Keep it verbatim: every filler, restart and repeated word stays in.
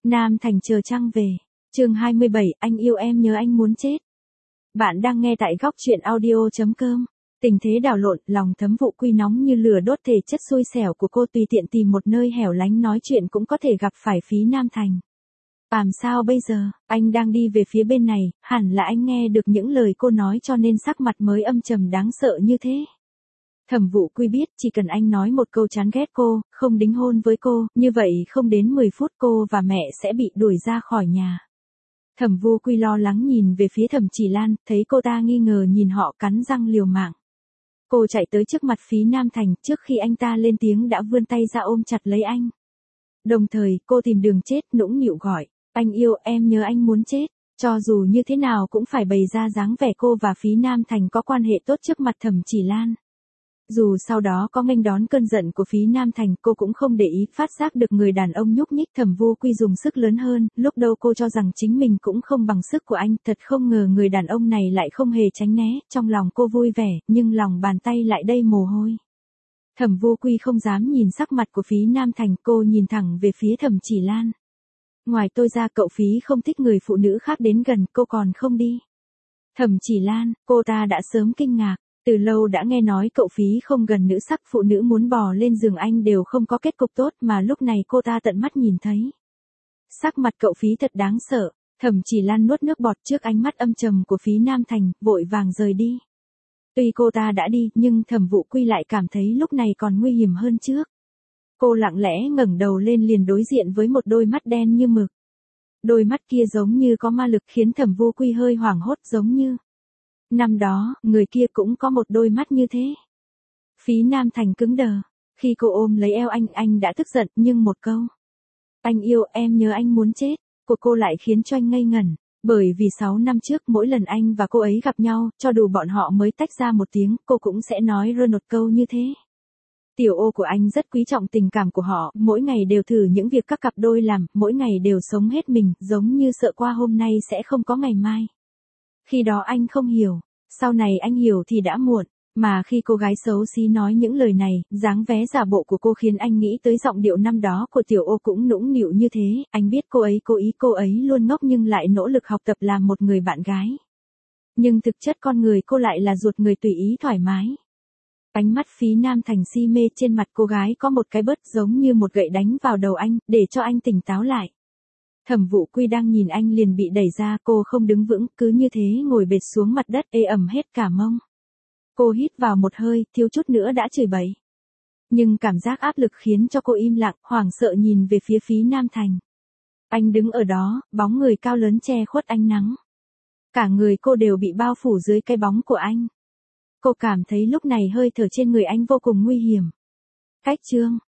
Nam Thành chờ trăng về. Chương hai mươi bảy, anh yêu em nhớ anh muốn chết. Bạn đang nghe tại góc truyện audio chấm com. Tình thế đảo lộn, lòng Thẩm Vụ Quy nóng như lửa đốt, thể chất xui xẻo của cô tùy tiện tìm một nơi hẻo lánh nói chuyện cũng có thể gặp phải Phí Nam Thành. Làm sao bây giờ, anh đang đi về phía bên này, hẳn là anh nghe được những lời cô nói cho nên sắc mặt mới âm trầm đáng sợ như thế. Thẩm Vụ Quy biết chỉ cần anh nói một câu chán ghét cô, không đính hôn với cô, như vậy không đến mười phút cô và mẹ sẽ bị đuổi ra khỏi nhà. Thẩm Vụ Quy lo lắng nhìn về phía Thẩm Chỉ Lan, thấy cô ta nghi ngờ nhìn họ cắn răng liều mạng. Cô chạy tới trước mặt Phí Nam Thành, trước khi anh ta lên tiếng đã vươn tay ra ôm chặt lấy anh. Đồng thời, cô tìm đường chết, nũng nịu gọi, anh yêu em nhớ anh muốn chết. Cho dù như thế nào cũng phải bày ra dáng vẻ cô và Phí Nam Thành có quan hệ tốt trước mặt Thẩm Chỉ Lan. Dù sau đó có nghênh đón cơn giận của Phí Nam Thành, cô cũng không để ý, phát giác được người đàn ông nhúc nhích. Thẩm Vụ Quy dùng sức lớn hơn, lúc đầu cô cho rằng chính mình cũng không bằng sức của anh, thật không ngờ người đàn ông này lại không hề tránh né, trong lòng cô vui vẻ, nhưng lòng bàn tay lại đầy mồ hôi. Thẩm Vụ Quy không dám nhìn sắc mặt của Phí Nam Thành, cô nhìn thẳng về phía Thẩm Chỉ Lan. Ngoài tôi ra cậu Phí không thích người phụ nữ khác đến gần, cô còn không đi. Thẩm Chỉ Lan, cô ta đã sớm kinh ngạc. Từ lâu đã nghe nói cậu Phí không gần nữ sắc, phụ nữ muốn bò lên giường anh đều không có kết cục tốt, mà lúc này cô ta tận mắt nhìn thấy. Sắc mặt cậu Phí thật đáng sợ. Thẩm Chỉ Lan nuốt nước bọt trước ánh mắt âm trầm của Phí Nam Thành, vội vàng rời đi. Tuy cô ta đã đi, nhưng Thẩm Vụ Quy lại cảm thấy lúc này còn nguy hiểm hơn trước. Cô lặng lẽ ngẩng đầu lên liền đối diện với một đôi mắt đen như mực. Đôi mắt kia giống như có ma lực khiến Thẩm Vụ Quy hơi hoảng hốt, giống như năm đó, người kia cũng có một đôi mắt như thế. Phí Nam Thành cứng đờ. Khi cô ôm lấy eo anh, anh đã tức giận, nhưng một câu anh yêu em nhớ anh muốn chết của cô lại khiến cho anh ngây ngẩn. Bởi vì sáu năm trước mỗi lần anh và cô ấy gặp nhau, cho dù bọn họ mới tách ra một tiếng, cô cũng sẽ nói rơi một câu như thế. Tiểu Ô của anh rất quý trọng tình cảm của họ, mỗi ngày đều thử những việc các cặp đôi làm, mỗi ngày đều sống hết mình, giống như sợ qua hôm nay sẽ không có ngày mai. Khi đó anh không hiểu, sau này anh hiểu thì đã muộn, mà khi cô gái xấu xí nói những lời này, dáng vé giả bộ của cô khiến anh nghĩ tới giọng điệu năm đó của Tiểu Ô cũng nũng nịu như thế, anh biết cô ấy cố ý, cô ấy luôn ngốc nhưng lại nỗ lực học tập làm một người bạn gái. Nhưng thực chất con người cô lại là ruột người tùy ý thoải mái. Ánh mắt Phí Nam Thành si mê trên mặt cô gái có một cái bớt giống như một gậy đánh vào đầu anh, để cho anh tỉnh táo lại. Thẩm Vụ Quy đang nhìn anh liền bị đẩy ra, cô không đứng vững, cứ như thế ngồi bệt xuống mặt đất, ê ẩm hết cả mông. Cô hít vào một hơi, thiếu chút nữa đã chửi bậy. Nhưng cảm giác áp lực khiến cho cô im lặng, hoảng sợ nhìn về phía Phí Nam Thành. Anh đứng ở đó, bóng người cao lớn che khuất ánh nắng. Cả người cô đều bị bao phủ dưới cái bóng của anh. Cô cảm thấy lúc này hơi thở trên người anh vô cùng nguy hiểm. Cách chương